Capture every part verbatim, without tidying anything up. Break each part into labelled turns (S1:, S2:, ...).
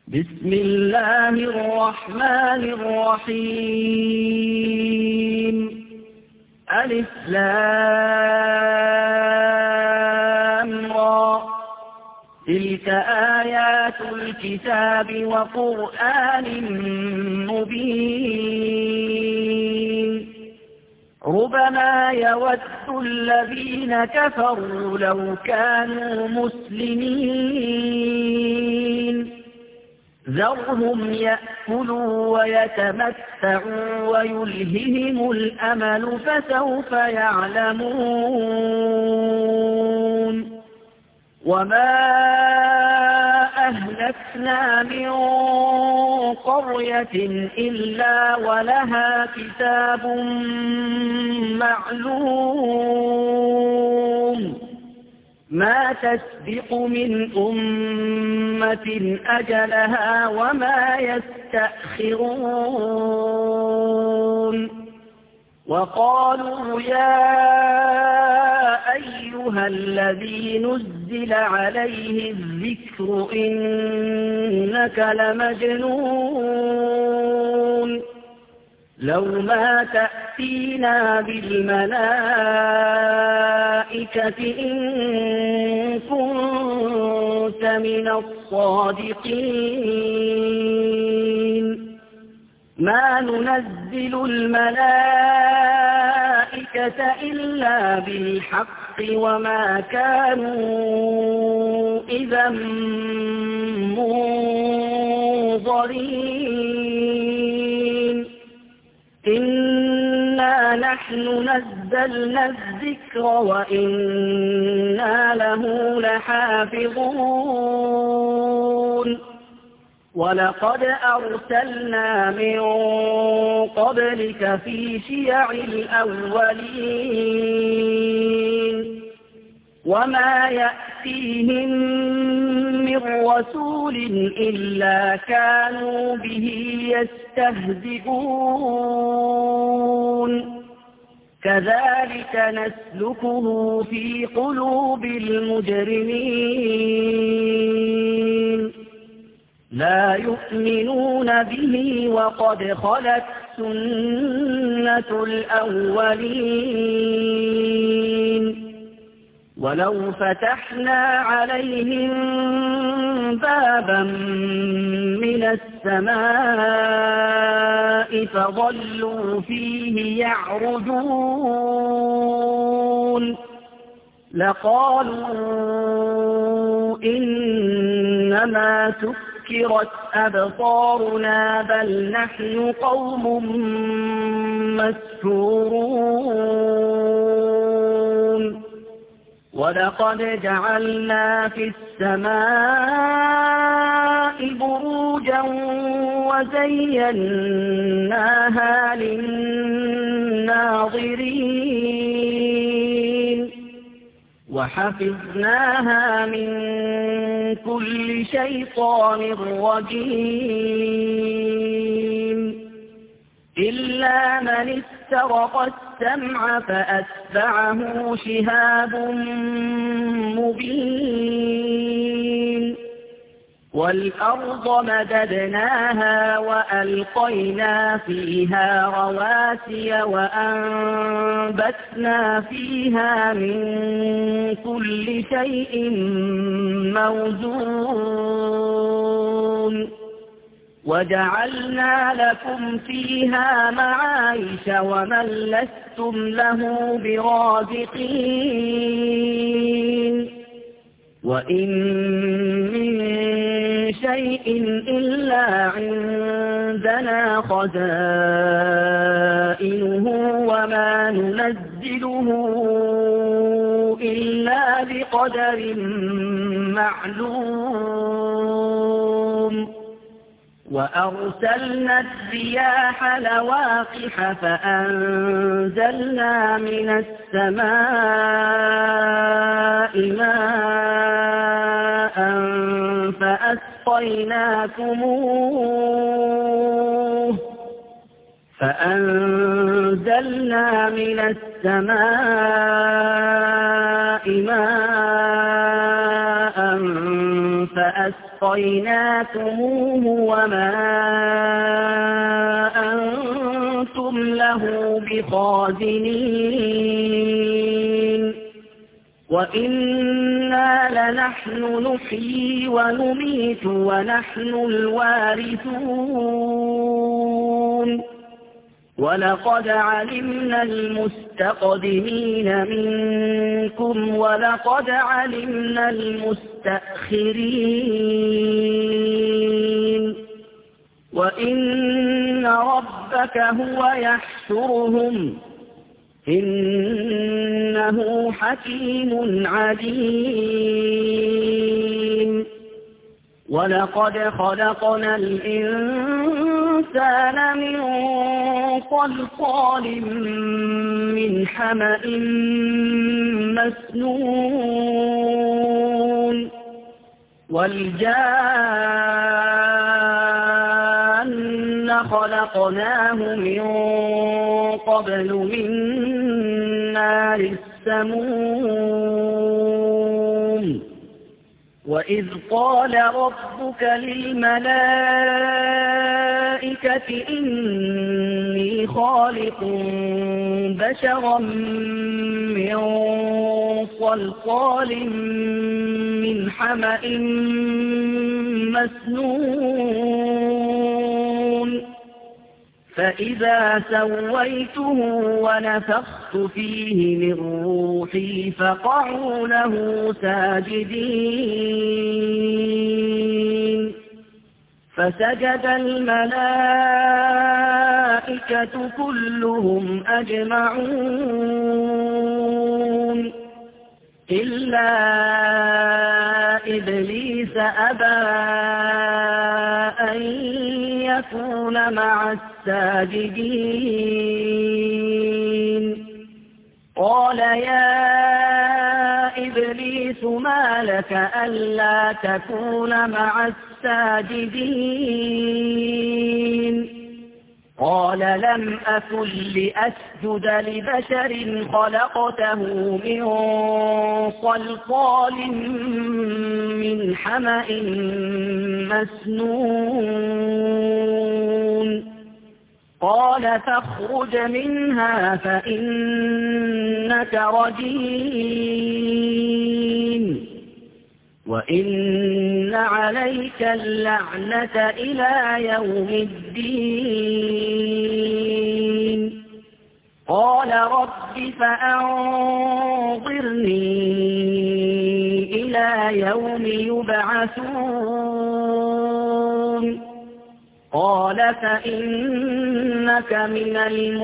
S1: بسم الله الرحمن الرحيم. ألف لام را. تلك آيات الكتاب وقرآن مبين. ربما يود الذين كفروا لو كانوا مسلمين. ذرهم يأكلوا ويتمتعوا ويلههم الأمل فسوف يعلمون. وما أهلكنا من قرية إلا ولها كتاب معلوم. ما تسبق من أمة أجلها وما يستأخرون. وقالوا يا أيها الذي نزل عليه الذكر إنك لمجنون. لو ما تأتينا بالملائكة إن كنت من الصادقين. ما ننزل الملائكة إلا بالحق وما كانوا إذا منظرين. إنا نحن نزلنا الذكر وإنا له لحافظون. ولقد أرسلنا من قبلك في شيع الأولين. وما يأتيهم من رسول إلا كانوا به يستهزئون. كذلك نسلكه في قلوب المجرمين. لا يؤمنون به وقد خلت سنة الأولين. ولو فتحنا عليهم بابا من السماء فظلوا فيه يعرجون لقالوا إنما سكرت أبصارنا بل نحن قوم مسحورون. ولقد جعلنا في السماء بروجا وزيناها للناظرين وحفظناها من كل شيطان رجيم إلا من استرق السمع فأتبعه شهاب مبين. والأرض مددناها وألقينا فيها رواسي وأنبتنا فيها من كل شيء موزون. وجعلنا لكم فيها معايش ومن لستم له برازقين. وإن من شيء إلا عندنا خزائنه وما ننزله إلا بقدر معلوم. وأرسلنا الرياح لواقح فأنزلنا من السماء ماء فأسقيناكموه فأنزلنا من السماء ماء فأسقيناكموه أسقيناكموه وما أنتم له بخازنين وإنا لنحن نحيي ونميت ونحن الوارثون ولقد علمنا المستقدمين منكم ولقد علمنا المستأخرين وإن ربك هو يحشرهم إنه حكيم عليم ولقد خلقنا الإنسان من صلصال من حمأ مسنون والجان خلقناه من قبل من نار السموم وإذ قال ربك للملائكة إني خالق بشرا من صلصال من حمأ مسنون فإذا سويته ونفخت فيه من روحي فقعوا له ساجدين فسجد الملائكة كلهم أجمعون إلا إبليس أبى أن يكون مع الساجدين قال يا إبليس ما لك ألا تكون مع الساجدين قال لم أكن لأسجد لبشر خلقته من صلصال من حمأ مسنون قال فاخرج منها فإنك رجيم وإن عليك اللعنة إلى يوم الدين قال رب فأنظرني إلى يوم يبعثون قال فإنك من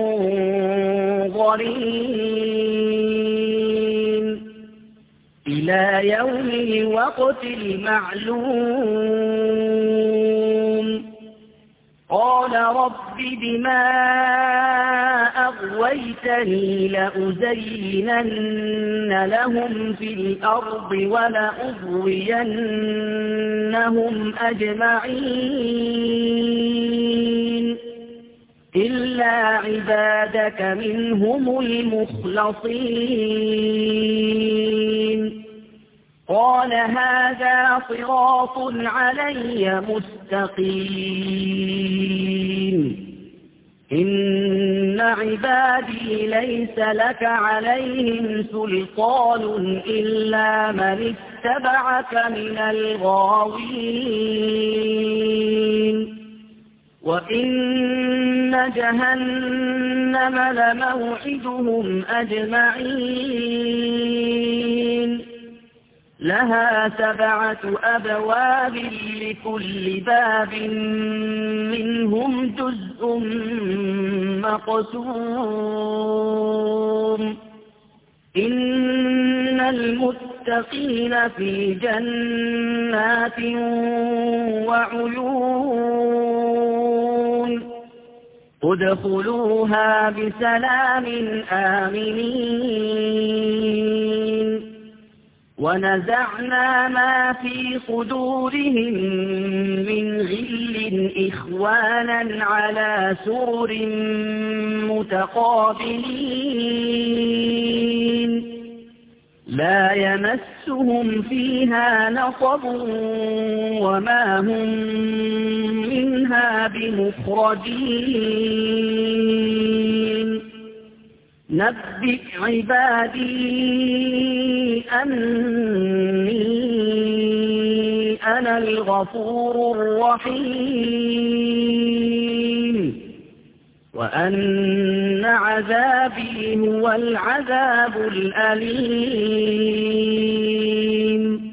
S1: المنظرين إلى يوم الوقت المعلوم قال رب بما أغويتني لأزينن لهم في الأرض ولأغوينهم أجمعين إلا عبادك منهم المخلصين قال هذا صراط علي مستقيم إن عبادي ليس لك عليهم سلطان إلا من اتبعك من الغاوين وإن جهنم لموعدهم أجمعين لها سبعة أبواب لكل باب منهم جزء مقسوم إن المتقين في جنات وعيون ادخلوها بسلام آمنين ونزعنا ما في صدورهم من غل إخوانا على سرر متقابلين لا يمسهم فيها نصب وما هم منها بمخرجين نبئ عبادي أني أنا الغفور الرحيم وأن عذابي هو العذاب الأليم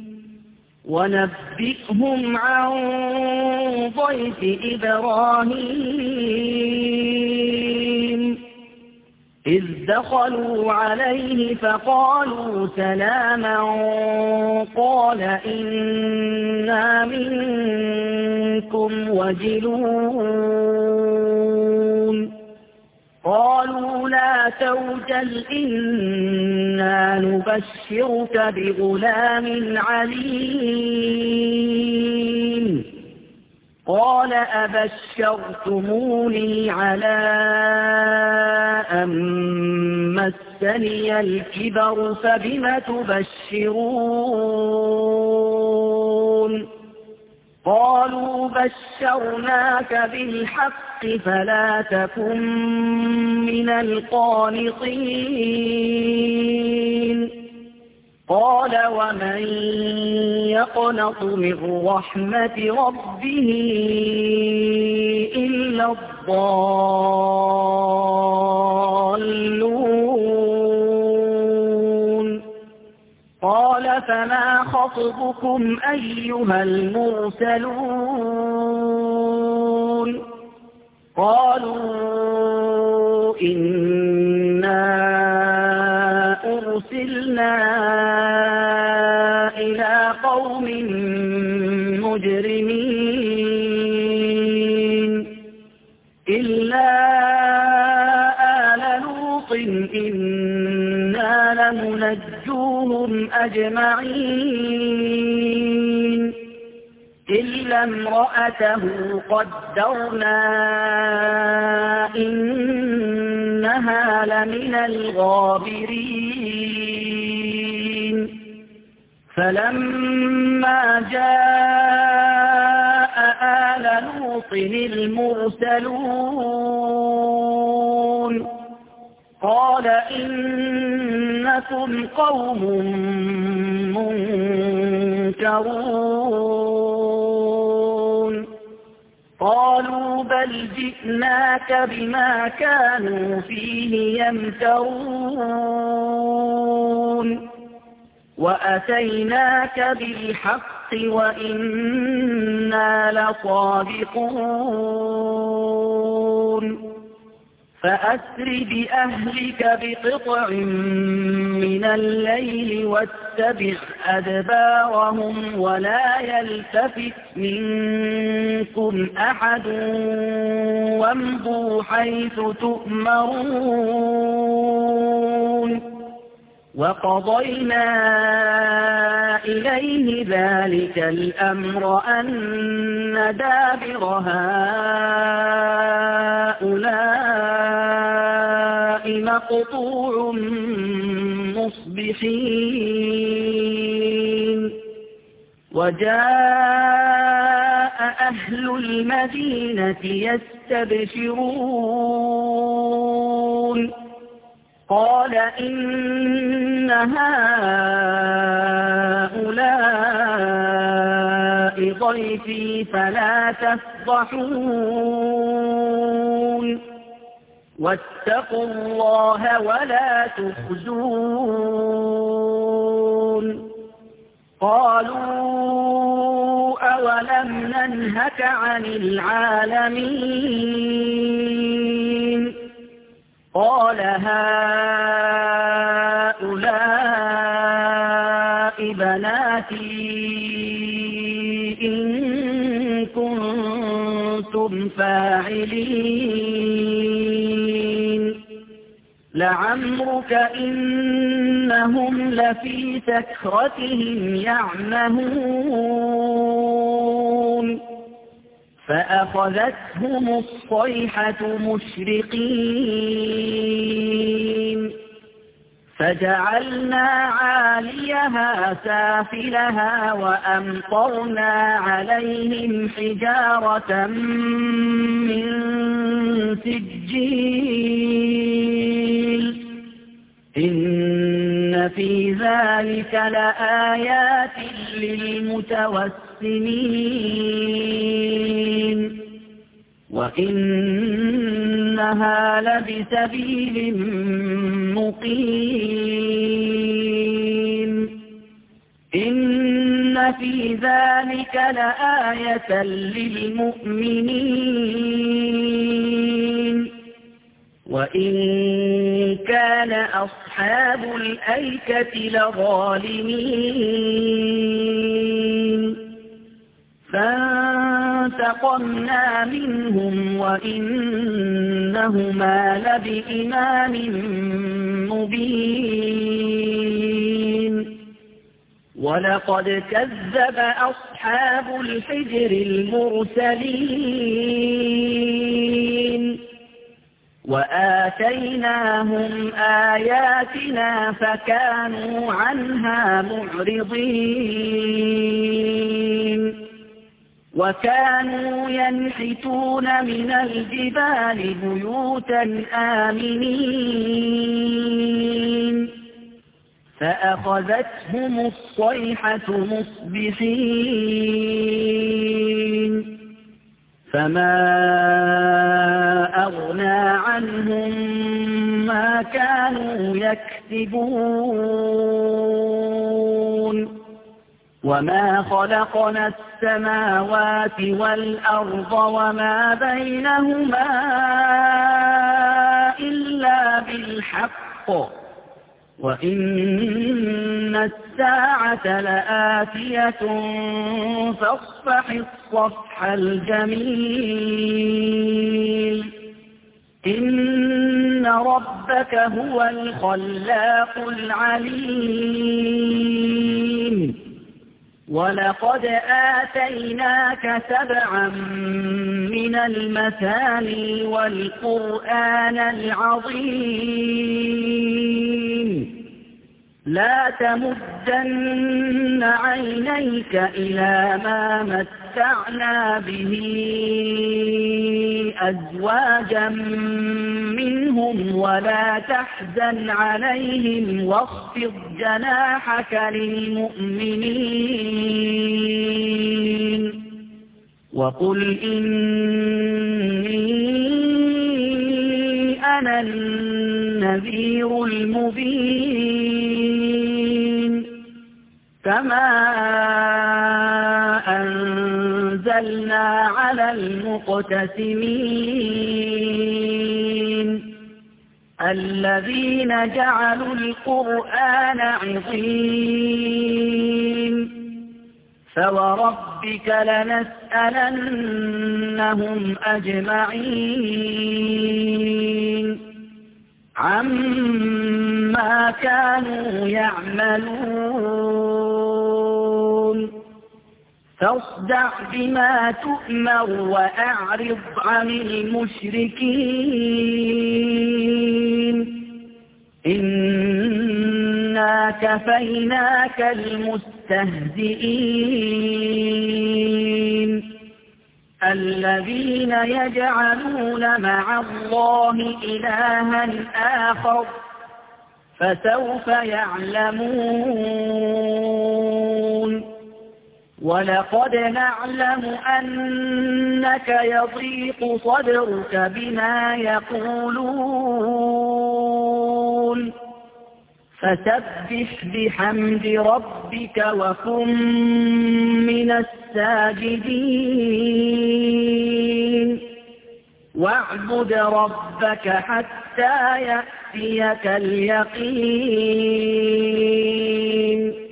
S1: ونبئهم عن ضيف إبراهيم إذ دخلوا عليه فقالوا سلاما قال إنا منكم وجلون قالوا لا توجل إنا نبشرك بغلام عليم قال أبشرتموني على أن مسني الكبر فبم تبشرون قالوا بشرناك بالحق فلا تكن من القانطين قال ومن يقنط من رحمة ربه إلا الضالون قال فما خطبكم أيها المرسلون قالوا إنا أرسلنا إلى قوم مجرمين إلا آل لوط إنا لمنجوهم أجمعين إلا امرأته قدرنا إنها لمن الغابرين فلما جاء آل لوط المرسلون قال إنكم قوم منكرون قالوا بل جئناك بما كانوا فيه يمترون وأتيناك بالحق وإنا لصادقون فأسر بأهلك بقطع من الليل واتبع أدبارهم ولا يلتفت منكم أحد وامضوا حيث تؤمرون وقضينا إليه ذلك الأمر أن دابر هؤلاء مقطوع مصبحين وجاء أهل المدينة يستبشرون قال إن هؤلاء ضيفي فلا تفضحون واتقوا الله ولا تخزون قالوا أولم ننهك عن العالمين قال هؤلاء بناتي إن كنتم فاعلين لعمرك إنهم لفي سكرتهم يعمهون فأخذتهم الصيحة مشرقين فجعلنا عاليها سافلها وأمطرنا عليهم حجارة من سجيل إن في ذلك لآيات للمتوسمين وإنها لبسبيل مقيم إن في ذلك لآية للمؤمنين وإن كان أصحاب الأيكة لظالمين فانتقمنا منهم وإنهما لبإمام مبين ولقد كذب أصحاب الحجر المرسلين وآتيناهم آياتنا فكانوا عنها معرضين وكانوا ينحتون من الجبال بيوتا آمنين فأخذتهم الصيحة مصبحين فما أغنى عنهم ما كانوا يكسبون وما خلقنا السماوات والأرض وما بينهما إلا بالحق وإن الساعة لآتية فاصفح الصفح الجميل إن ربك هو الخلاق العليم ولقد آتيناك سبعا من المثاني والقرآن العظيم لا تمدن عينيك إلى ما متعنا به أزواجا منهم ولا تحزن عليهم واخفض جناحك للمؤمنين وقل إني أنا النذير المبين كما أنزلنا على المقتسمين الذين جعلوا القرآن عظيم فوربك لنسألنهم أجمعين عما كانوا يعملون فاصدع بما تؤمر وأعرض عن المشركين إنا كفيناك المستهزئين الذين يجعلون مع الله إلها آخر فسوف يعلمون ولقد نعلم أنك يضيق صدرك بما يقولون فسبح بحمد ربك وكن من الساجدين واعبد ربك حتى يأتيك اليقين